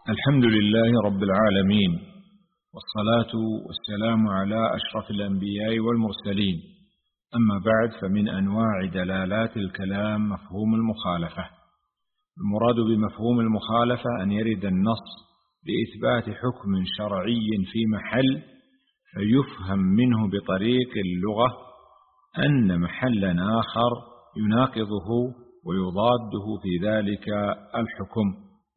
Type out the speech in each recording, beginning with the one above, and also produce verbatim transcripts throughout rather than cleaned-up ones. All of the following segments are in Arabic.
الحمد لله رب العالمين، والصلاة والسلام على أشرف الأنبياء والمرسلين. أما بعد، فمن أنواع دلالات الكلام مفهوم المخالفة. المراد بمفهوم المخالفة أن يرد النص بإثبات حكم شرعي في محل فيفهم منه بطريق اللغة أن محلا آخر يناقضه ويضاده في ذلك الحكم.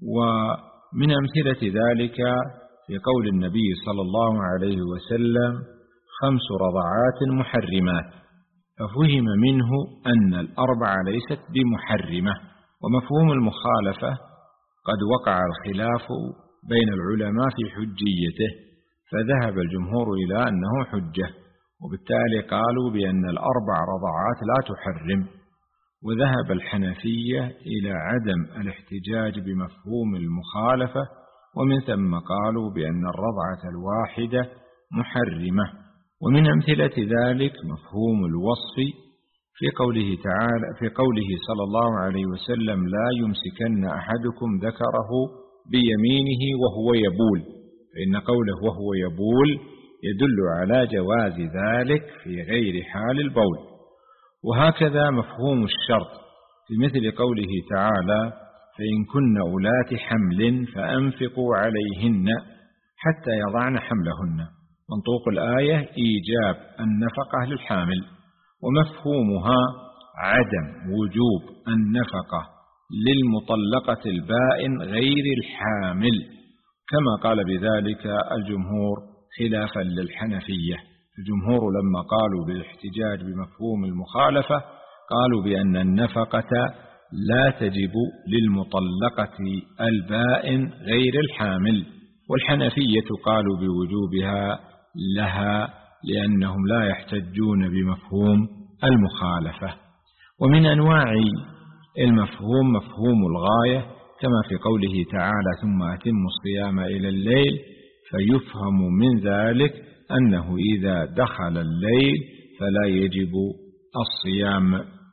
ومن أمثلة ذلك في قول النبي صلى الله عليه وسلم: خمس رضعات محرمات، ففهم منه أن الأربع ليست بمحرمة. ومفهوم المخالفة قد وقع الخلاف بين العلماء في حجيته، فذهب الجمهور إلى أنه حجة، وبالتالي قالوا بأن الأربع رضعات لا تحرم. وذهب الحنفية إلى عدم الاحتجاج بمفهوم المخالفة، ومن ثم قالوا بأن الرضعة الواحدة محرمة. ومن أمثلة ذلك مفهوم الوصف في قوله تعالى في قوله صلى الله عليه وسلم: لا يمسكن أحدكم ذكره بيمينه وهو يبول، فإن قوله وهو يبول يدل على جواز ذلك في غير حال البول. وهكذا مفهوم الشرط في مثل قوله تعالى: فإن كن أولات حمل فأنفقوا عليهن حتى يضعن حملهن. منطوق الآية إيجاب النفقة للحامل، ومفهومها عدم وجوب النفقة للمطلقة البائن غير الحامل، كما قال بذلك الجمهور خلافا للحنفية. الجمهور لما قالوا بالاحتجاج بمفهوم المخالفة قالوا بأن النفقة لا تجب للمطلقة البائن غير الحامل، والحنفية قالوا بوجوبها لها لأنهم لا يحتجون بمفهوم المخالفة. ومن أنواع المفهوم مفهوم الغاية، كما في قوله تعالى: ثم أتموا الصيام إلى الليل، فيفهم من ذلك أنه إذا دخل الليل فلا يجب الصيام.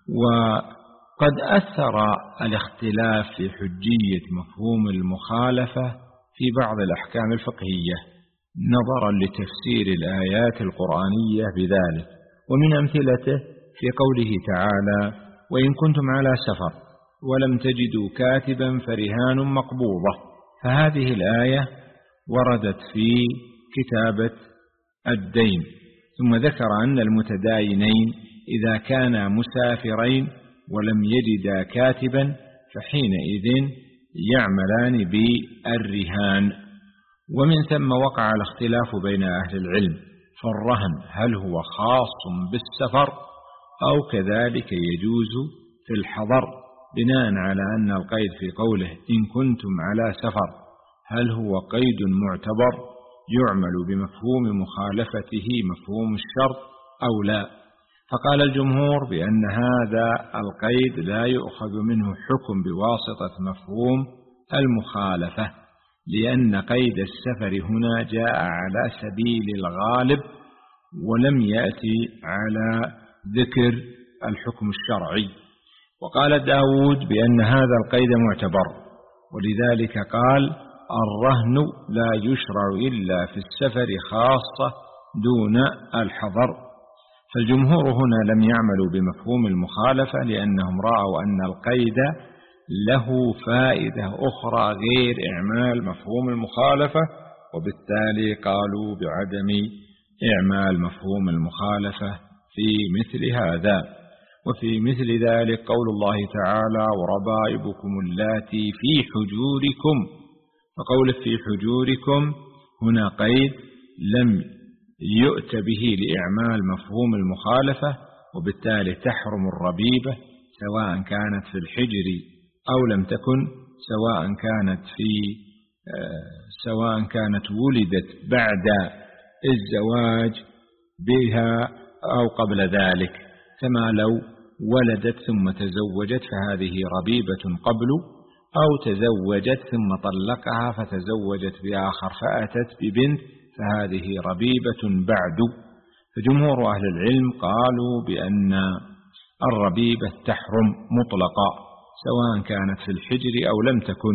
وقد أثر الاختلاف في حجية مفهوم المخالفة في بعض الأحكام الفقهية نظرا لتفسير الآيات القرآنية بذلك. ومن أمثلته في قوله تعالى: وإن كنتم على سفر ولم تجدوا كاتبا فرهان مقبوضة، فهذه الآية وردت في كتابة الدين، ثم ذكر أن المتداينين إذا كانا مسافرين ولم يجدا كاتبا فحينئذ يعملان بالرهان. ومن ثم وقع الاختلاف بين أهل العلم، فالرهن هل هو خاص بالسفر أو كذلك يجوز في الحضر، بناء على أن القيد في قوله إن كنتم على سفر هل هو قيد معتبر يعمل بمفهوم مخالفته مفهوم الشرط أو لا. فقال الجمهور بأن هذا القيد لا يؤخذ منه حكم بواسطة مفهوم المخالفة، لأن قيد السفر هنا جاء على سبيل الغالب ولم يأتي على ذكر الحكم الشرعي. وقال داود بأن هذا القيد معتبر، ولذلك قال: الرهن لا يشرع إلا في السفر خاصة دون الحضر. فالجمهور هنا لم يعملوا بمفهوم المخالفة لأنهم رأوا أن القيد له فائدة أخرى غير إعمال مفهوم المخالفة، وبالتالي قالوا بعدم إعمال مفهوم المخالفة في مثل هذا. وفي مثل ذلك قول الله تعالى: وربائبكم اللاتي في حجوركم، فقول في حجوركم هنا قيد لم يؤت به لإعمال مفهوم المخالفة، وبالتالي تحرم الربيبة سواء كانت في الحجر أو لم تكن، سواء كانت في سواء كانت ولدت بعد الزواج بها أو قبل ذلك، كما لو ولدت ثم تزوجت فهذه ربيبة قبل، أو تزوجت ثم طلقها فتزوجت بآخر فأتت ببنت فهذه ربيبة بعد. فجمهور أهل العلم قالوا بأن الربيبة تحرم مطلقا سواء كانت في الحجر أو لم تكن،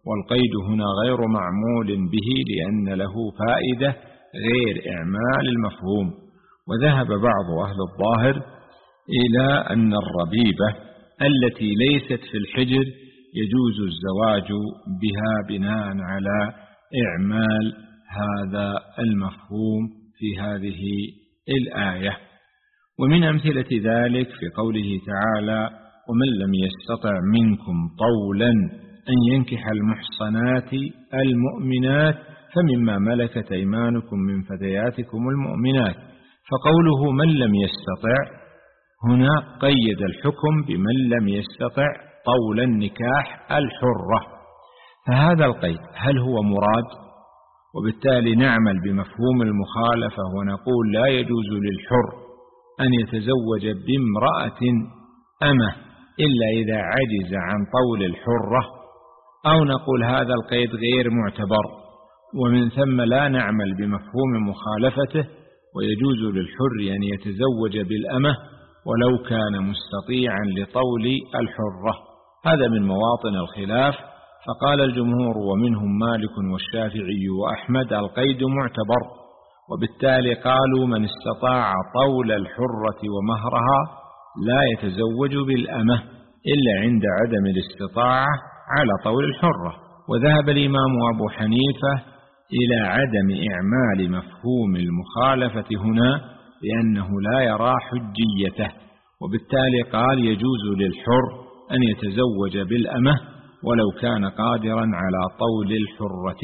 والقيد هنا غير معمول به لأن له فائدة غير إعمال المفهوم. وذهب بعض أهل الظاهر إلى أن الربيبة التي ليست في الحجر يجوز الزواج بها بناء على إعمال هذا المفهوم في هذه الآية. ومن أمثلة ذلك في قوله تعالى: ومن لم يستطع منكم طولا أن ينكح المحصنات المؤمنات فمما ملكت أيمانكم من فتياتكم المؤمنات. فقوله من لم يستطع هنا قيد الحكم بمن لم يستطع طول النكاح الحرة، فهذا القيد هل هو مراد؟ وبالتالي نعمل بمفهوم المخالفة ونقول لا يجوز للحر أن يتزوج بامرأة أمة إلا إذا عجز عن طول الحرة، أو نقول هذا القيد غير معتبر ومن ثم لا نعمل بمفهوم مخالفته ويجوز للحر أن يتزوج بالأمة ولو كان مستطيعا لطول الحرة. هذا من مواطن الخلاف. فقال الجمهور ومنهم مالك والشافعي وأحمد القيد معتبر، وبالتالي قالوا من استطاع طول الحرة ومهرها لا يتزوج بالأمة إلا عند عدم الاستطاعة على طول الحرة. وذهب الإمام أبو حنيفة إلى عدم إعمال مفهوم المخالفة هنا لأنه لا يرى حجيته، وبالتالي قال يجوز للحر أن يتزوج بالأمة ولو كان قادرا على طول الحرة.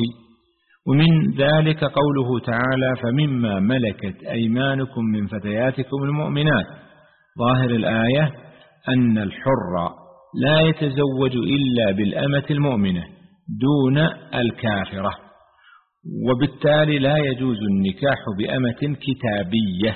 ومن ذلك قوله تعالى: فمما ملكت أيمانكم من فتياتكم المؤمنات. ظاهر الآية أن الحر لا يتزوج إلا بالأمة المؤمنة دون الكافرة، وبالتالي لا يجوز النكاح بأمة كتابية،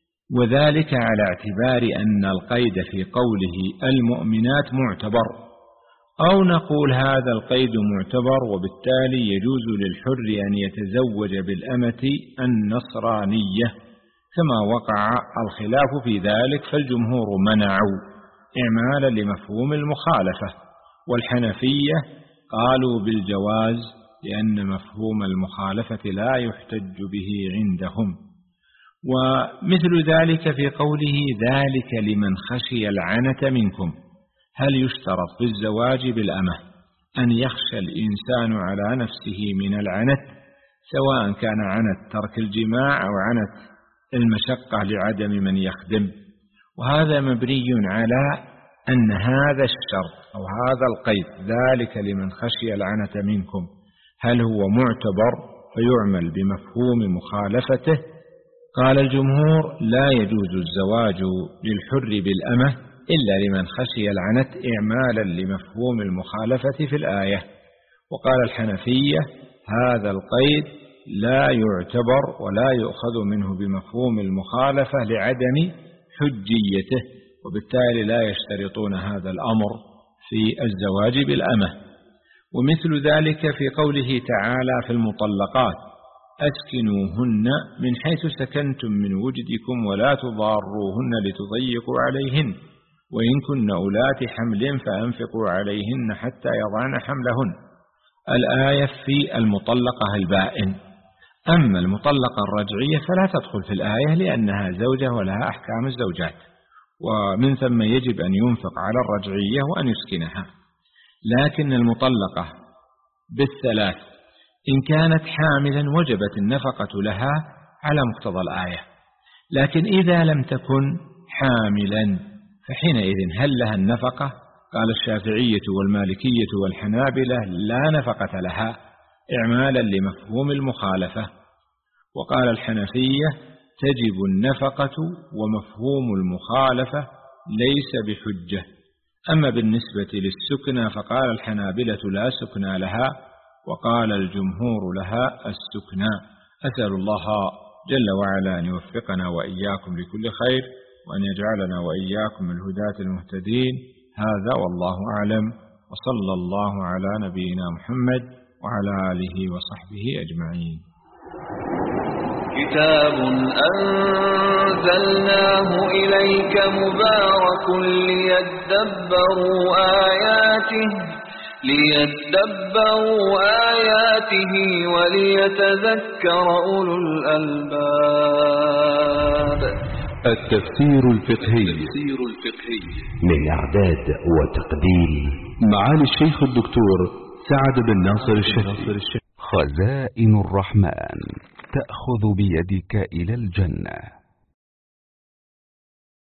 وذلك على اعتبار أن القيد في قوله المؤمنات معتبر، أو نقول هذا القيد معتبر وبالتالي يجوز للحر أن يتزوج بالأمة النصرانية كما وقع الخلاف في ذلك، فالجمهور منعوا إعمالا لمفهوم المخالفة، والحنفية قالوا بالجواز لأن مفهوم المخالفة لا يحتج به عندهم. ومثل ذلك في قوله ذلك لمن خشي العنة منكم. هل يشترط في الزواج بالأمة أن يخشى الإنسان على نفسه من العنت، سواء كان عنت ترك الجماع أو عنت المشقة لعدم من يخدم؟ وهذا مبني على أن هذا الشرط أو هذا القيد ذلك لمن خشي العنة منكم هل هو معتبر فيعمل بمفهوم مخالفته؟ قال الجمهور لا يجوز الزواج للحر بالأمة إلا لمن خشي العنت إعمالا لمفهوم المخالفة في الآية. وقال الحنفية هذا القيد لا يعتبر ولا يؤخذ منه بمفهوم المخالفة لعدم حجيته، وبالتالي لا يشترطون هذا الأمر في الزواج بالأمة. ومثل ذلك في قوله تعالى في المطلقات: أسكنوهن من حيث سكنتم من وجدكم ولا تضاروهن لتضيقوا عليهن وإن كن أولات حمل فأنفقوا عليهن حتى يضعن حملهن. الآية في المطلقة البائن. أما المطلقة الرجعية فلا تدخل في الآية لأنها زوجة ولها أحكام الزوجات، ومن ثم يجب أن ينفق على الرجعية وأن يسكنها. لكن المطلقة بالثلاث إن كانت حاملا وجبت النفقة لها على مقتضى الآية، لكن إذا لم تكن حاملا فحينئذ هل لها النفقة؟ قال الشافعية والمالكية والحنابلة لا نفقة لها إعمالا لمفهوم المخالفة. وقال الحنفية تجب النفقة ومفهوم المخالفة ليس بحجة. أما بالنسبة للسكنى فقال الحنابلة لا سكنى لها، وقال الجمهور لها السكنى. أسأل الله جل وعلا أن يوفقنا وإياكم لكل خير وأن يجعلنا وإياكم من الهداة المهتدين. هذا والله أعلم، وصلى الله على نبينا محمد وعلى آله وصحبه أجمعين. كتاب أنزلناه إليك مبارك ليدبروا آياته ليدبروا آياته وليتذكر أولو الألباب. التفسير الفقهي من إعداد وتقديم معالي الشيخ الدكتور سعد بن ناصر الشريف. خزائن الرحمن تأخذ بيدك إلى الجنة.